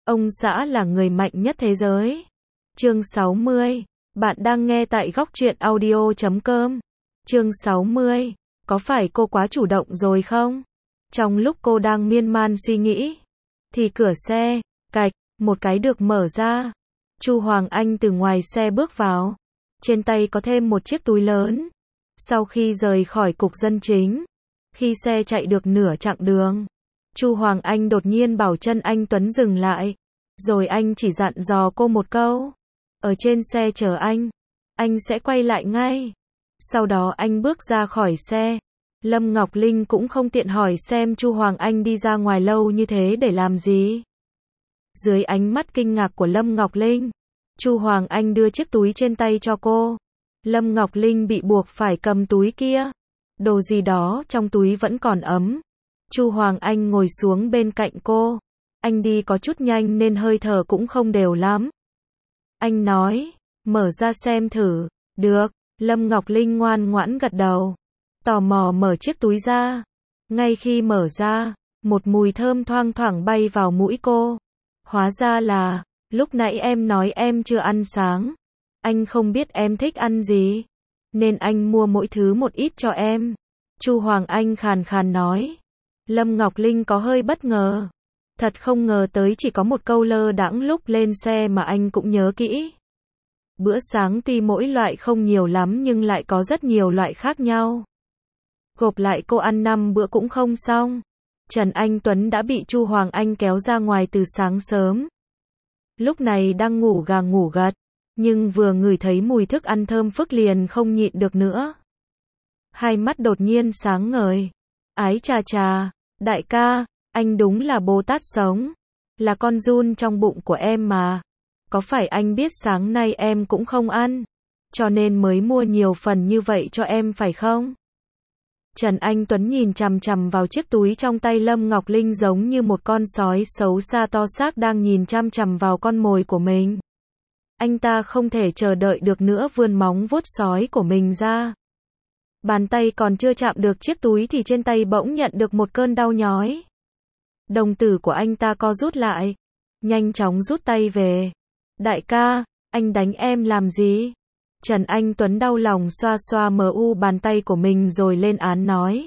Ông xã là người mạnh nhất thế giới. Chương 60. Bạn đang nghe tại góc truyện audio.com. Chương 60. Có phải cô quá chủ động rồi không? Trong lúc cô đang miên man suy nghĩ, thì cửa xe, cạch, một cái được mở ra. Chu Hoàng Anh từ ngoài xe bước vào. Trên tay có thêm một chiếc túi lớn. Sau khi rời khỏi cục dân chính, khi xe chạy được nửa chặng đường, Chu Hoàng Anh đột nhiên bảo chân anh Tuấn dừng lại. Rồi anh chỉ dặn dò cô một câu. Ở trên xe chờ anh sẽ quay lại ngay. Sau đó anh bước ra khỏi xe. Lâm Ngọc Linh cũng không tiện hỏi xem Chu Hoàng Anh đi ra ngoài lâu như thế để làm gì. Dưới ánh mắt kinh ngạc của Lâm Ngọc Linh, Chu Hoàng Anh đưa chiếc túi trên tay cho cô. Lâm Ngọc Linh bị buộc phải cầm túi kia. Đồ gì đó trong túi vẫn còn ấm. Chu Hoàng Anh ngồi xuống bên cạnh cô. Anh đi có chút nhanh nên hơi thở cũng không đều lắm. Anh nói, mở ra xem thử. Được, Lâm Ngọc Linh ngoan ngoãn gật đầu. Tò mò mở chiếc túi ra. Ngay khi mở ra, một mùi thơm thoang thoảng bay vào mũi cô. Hóa ra là, lúc nãy em nói em chưa ăn sáng. Anh không biết em thích ăn gì, nên anh mua mỗi thứ một ít cho em. Chu Hoàng Anh khàn khàn nói. Lâm Ngọc Linh có hơi bất ngờ. Thật không ngờ tới chỉ có một câu lơ đãng lúc lên xe mà anh cũng nhớ kỹ. Bữa sáng tuy mỗi loại không nhiều lắm nhưng lại có rất nhiều loại khác nhau. Gộp lại cô ăn 5 bữa cũng không xong. Trần Anh Tuấn đã bị Chu Hoàng Anh kéo ra ngoài từ sáng sớm. Lúc này đang ngủ gà ngủ gật, nhưng vừa ngửi thấy mùi thức ăn thơm phức liền không nhịn được nữa. Hai mắt đột nhiên sáng ngời. Ái chà chà, đại ca, anh đúng là Bồ Tát sống. Là con giun trong bụng của em mà. Có phải anh biết sáng nay em cũng không ăn, cho nên mới mua nhiều phần như vậy cho em phải không? Trần Anh Tuấn nhìn chằm chằm vào chiếc túi trong tay Lâm Ngọc Linh giống như một con sói xấu xa to xác đang nhìn chằm chằm vào con mồi của mình. Anh ta không thể chờ đợi được nữa vươn móng vuốt sói của mình ra. Bàn tay còn chưa chạm được chiếc túi thì trên tay bỗng nhận được một cơn đau nhói. Đồng tử của anh ta co rút lại, nhanh chóng rút tay về. Đại ca, anh đánh em làm gì? Trần Anh Tuấn đau lòng xoa xoa bàn tay của mình rồi lên án nói.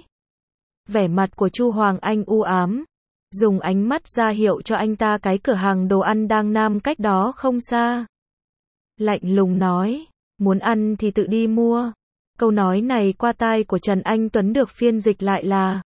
Vẻ mặt của Chu Hoàng Anh u ám, dùng ánh mắt ra hiệu cho anh ta cái cửa hàng đồ ăn đang nằm cách đó không xa. Lạnh lùng nói, muốn ăn thì tự đi mua. Câu nói này qua tai của Trần Anh Tuấn được phiên dịch lại là: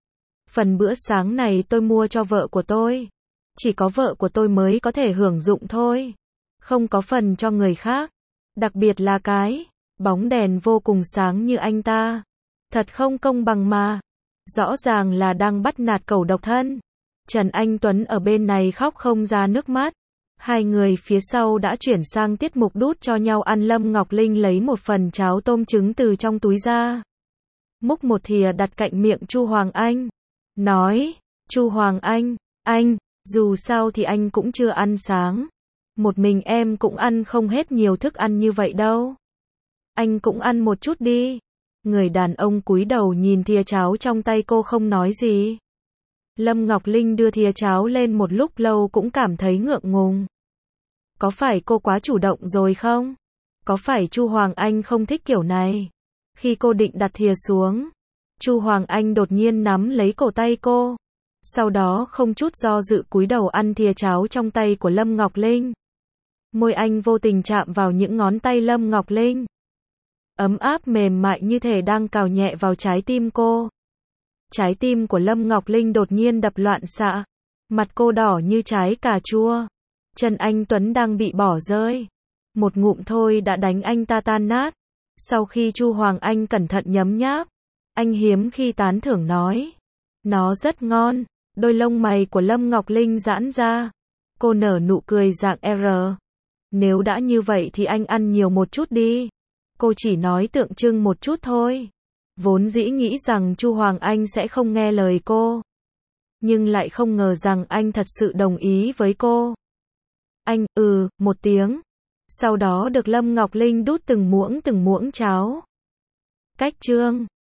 phần bữa sáng này tôi mua cho vợ của tôi. Chỉ có vợ của tôi mới có thể hưởng dụng thôi. Không có phần cho người khác. Đặc biệt là cái bóng đèn vô cùng sáng như anh ta. Thật không công bằng mà. Rõ ràng là đang bắt nạt cẩu độc thân. Trần Anh Tuấn ở bên này khóc không ra nước mắt. Hai người phía sau đã chuyển sang tiết mục đút cho nhau ăn. Lâm Ngọc Linh lấy một phần cháo tôm trứng từ trong túi ra. Múc một thìa đặt cạnh miệng Chu Hoàng Anh. Nói, Chu Hoàng anh, dù sao thì anh cũng chưa ăn sáng. Một mình em cũng ăn không hết nhiều thức ăn như vậy đâu. Anh cũng ăn một chút đi. Người đàn ông cúi đầu nhìn thìa cháo trong tay cô không nói gì. Lâm Ngọc Linh đưa thìa cháo lên một lúc lâu cũng cảm thấy ngượng ngùng. Có phải cô quá chủ động rồi không? Có phải Chu Hoàng Anh không thích kiểu này? Khi cô định đặt thìa xuống, Chu Hoàng Anh đột nhiên nắm lấy cổ tay cô. Sau đó không chút do dự cúi đầu ăn thìa cháo trong tay của Lâm Ngọc Linh. Môi anh vô tình chạm vào những ngón tay Lâm Ngọc Linh. Ấm áp mềm mại như thể đang cào nhẹ vào trái tim cô. Trái tim của Lâm Ngọc Linh đột nhiên đập loạn xạ. Mặt cô đỏ như trái cà chua. Trần Anh Tuấn đang bị bỏ rơi. Một ngụm thôi đã đánh anh ta tan nát. Sau khi Chu Hoàng Anh cẩn thận nhấm nháp, anh hiếm khi tán thưởng nói. Nó rất ngon. Đôi lông mày của Lâm Ngọc Linh giãn ra. Cô nở nụ cười dạng R. Nếu đã như vậy thì anh ăn nhiều một chút đi. Cô chỉ nói tượng trưng một chút thôi. Vốn dĩ nghĩ rằng Chu Hoàng Anh sẽ không nghe lời cô. Nhưng lại không ngờ rằng anh thật sự đồng ý với cô. Anh, một tiếng. Sau đó được Lâm Ngọc Linh đút từng muỗng cháo. Cách chương